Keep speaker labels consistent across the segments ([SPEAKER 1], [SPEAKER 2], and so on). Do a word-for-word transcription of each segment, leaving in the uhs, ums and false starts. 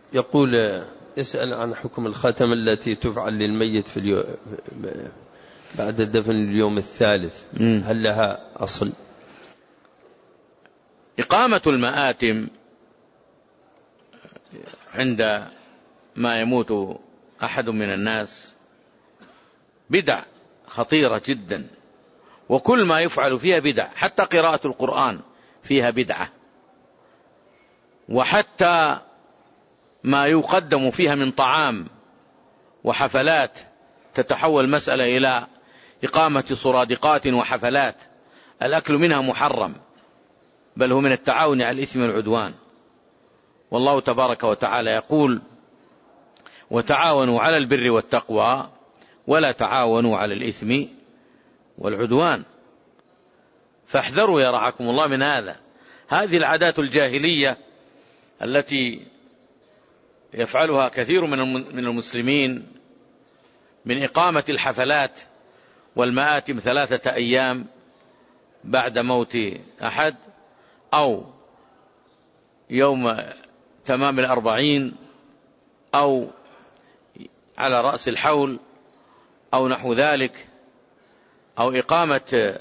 [SPEAKER 1] يقول يسأل عن حكم الختم التي تفعل للميت في اليوم بعد الدفن اليوم الثالث، هل لها أصل؟
[SPEAKER 2] إقامة المآتم عند ما يموت أحد من الناس بدع خطيرة جدا، وكل ما يفعل فيها بدع، حتى قراءة القرآن فيها بدعة، وحتى ما يقدم فيها من طعام وحفلات تتحول مسألة إلى إقامة صرادقات وحفلات، الأكل منها محرم، بل هو من التعاون على الإثم والعدوان. والله تبارك وتعالى يقول: وتعاونوا على البر والتقوى ولا تعاونوا على الإثم والعدوان. فاحذروا يا رعاكم الله من هذا. هذه العادات الجاهلية التي يفعلها كثير من المسلمين من إقامة الحفلات والمآتم ثلاثة أيام بعد موت أحد، أو يوم تمام الأربعين، أو على رأس الحول، أو نحو ذلك، أو إقامة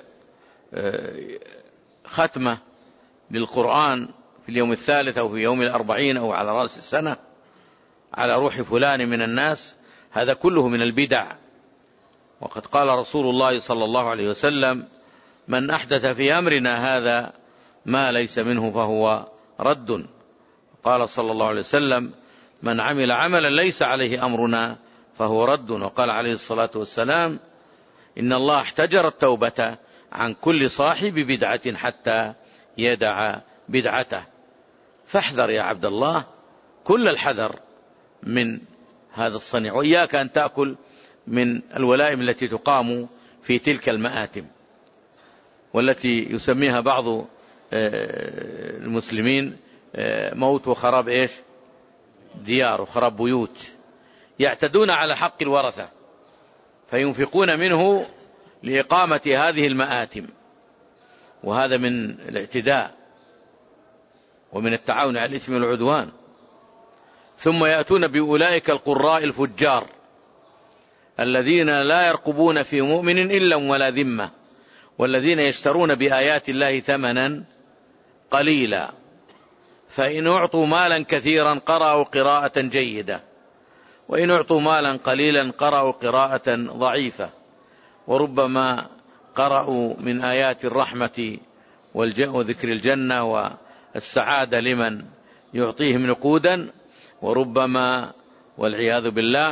[SPEAKER 2] ختمة للقرآن في اليوم الثالث أو في يوم الأربعين أو على رأس السنة على روح فلان من الناس، هذا كله من البدع. وقد قال رسول الله صلى الله عليه وسلم: من أحدث في أمرنا هذا ما ليس منه فهو رد. قال صلى الله عليه وسلم: من عمل عملا ليس عليه أمرنا فهو رد. وقال عليه الصلاة والسلام: إن الله احتجر التوبة عن كل صاحب بدعة حتى يدع بدعته. فاحذر يا عبد الله كل الحذر من هذا الصنيع، وإياك أن تأكل من الولائم التي تقام في تلك المآتم، والتي يسميها بعض المسلمين موت وخراب إيش ديار وخراب بيوت. يعتدون على حق الورثة فينفقون منه لإقامة هذه المآتم، وهذا من الاعتداء ومن التعاون على الإثم والعدوان. ثم يأتون بأولئك القراء الفجار الذين لا يرقبون في مؤمن إلا ولا ذمة، والذين يشترون بآيات الله ثمنا قليلا، فإن أعطوا مالا كثيرا قرأوا قراءة جيدة، وإن أعطوا مالا قليلا قرأوا قراءة ضعيفة، وربما قرأوا من آيات الرحمة وذكر الجنة والسعادة لمن يعطيهم نقودا، وربما والعياذ بالله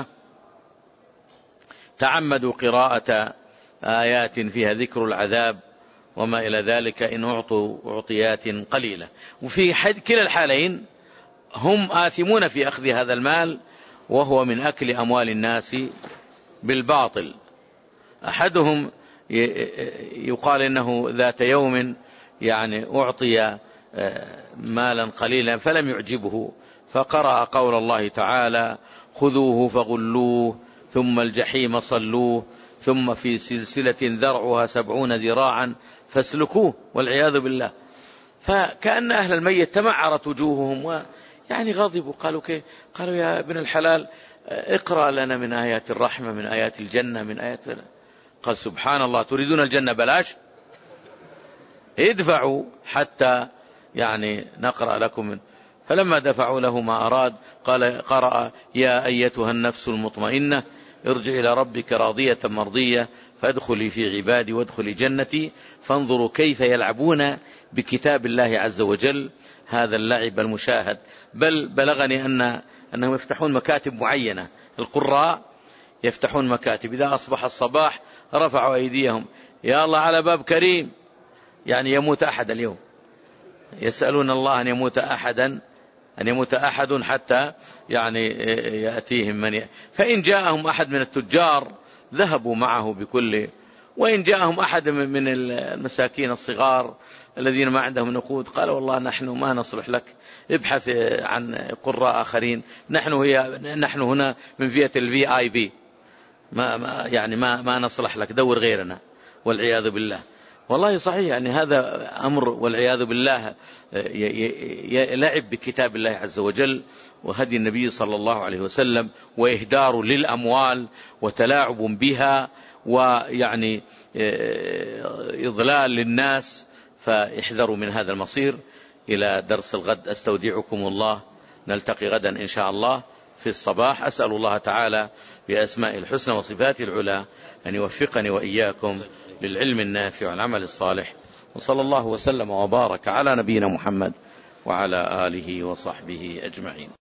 [SPEAKER 2] تعمدوا قراءة آيات فيها ذكر العذاب وما إلى ذلك إن أعطوا أعطيات قليلة. وفي كلا الحالين هم آثمون في أخذ هذا المال، وهو من أكل أموال الناس بالباطل. أحدهم يقال إنه ذات يوم يعني أعطي مالا قليلا فلم يعجبه، فقرأ قول الله تعالى: خذوه فغلوه ثم الجحيم صلوه ثم في سلسلة ذرعها سبعون ذراعا فاسلكوه، والعياذ بالله. فكأن أهل الميت تمعرت وجوههم ويعني غضبوا، قالوا كيف؟ قالوا يا ابن الحلال اقرأ لنا من آيات الرحمة، من آيات الجنة، من آيات. قال سبحان الله، تريدون الجنة بلاش؟ ادفعوا حتى يعني نقرأ لكم. فلما دفعوا له ما أراد قال قرأ: يا أيتها النفس المطمئنة ارجع إلى ربك راضية مرضية فادخلي في عبادي وادخلي جنتي فانظروا كيف يلعبون بكتاب الله عز وجل هذا اللعب المشاهد. بل بلغني أن أنهم يفتحون مكاتب معينة، القراء يفتحون مكاتب، إذا أصبح الصباح رفعوا أيديهم: يا الله على باب كريم، يعني يموت أحد اليوم، يسألون الله أن يموت أحدا أن يموت أحد حتى يعني يأتيهم من ي... فإن جاءهم أحد من التجار ذهبوا معه بكل، وإن جاءهم أحد من المساكين الصغار الذين ما عندهم نقود قال: والله نحن ما نصلح لك، ابحث عن قراء آخرين، نحن هي نحن هنا من فئة الفي آي بي، ما يعني ما ما نصلح لك، دور غيرنا، والعياذ بالله. والله صحيح، يعني هذا أمر والعياذ بالله لعب بكتاب الله عز وجل وهدي النبي صلى الله عليه وسلم، وإهدار للأموال وتلاعب بها، ويعني إضلال للناس. فاحذروا من هذا المصير. إلى درس الغد، أستودعكم الله، نلتقي غدا إن شاء الله في الصباح. أسأل الله تعالى بأسماء الحسنى وصفاته العلى أن يوفقني وإياكم للعلم النافع والعمل الصالح، وصلى الله وسلم وبارك على نبينا محمد وعلى آله وصحبه أجمعين.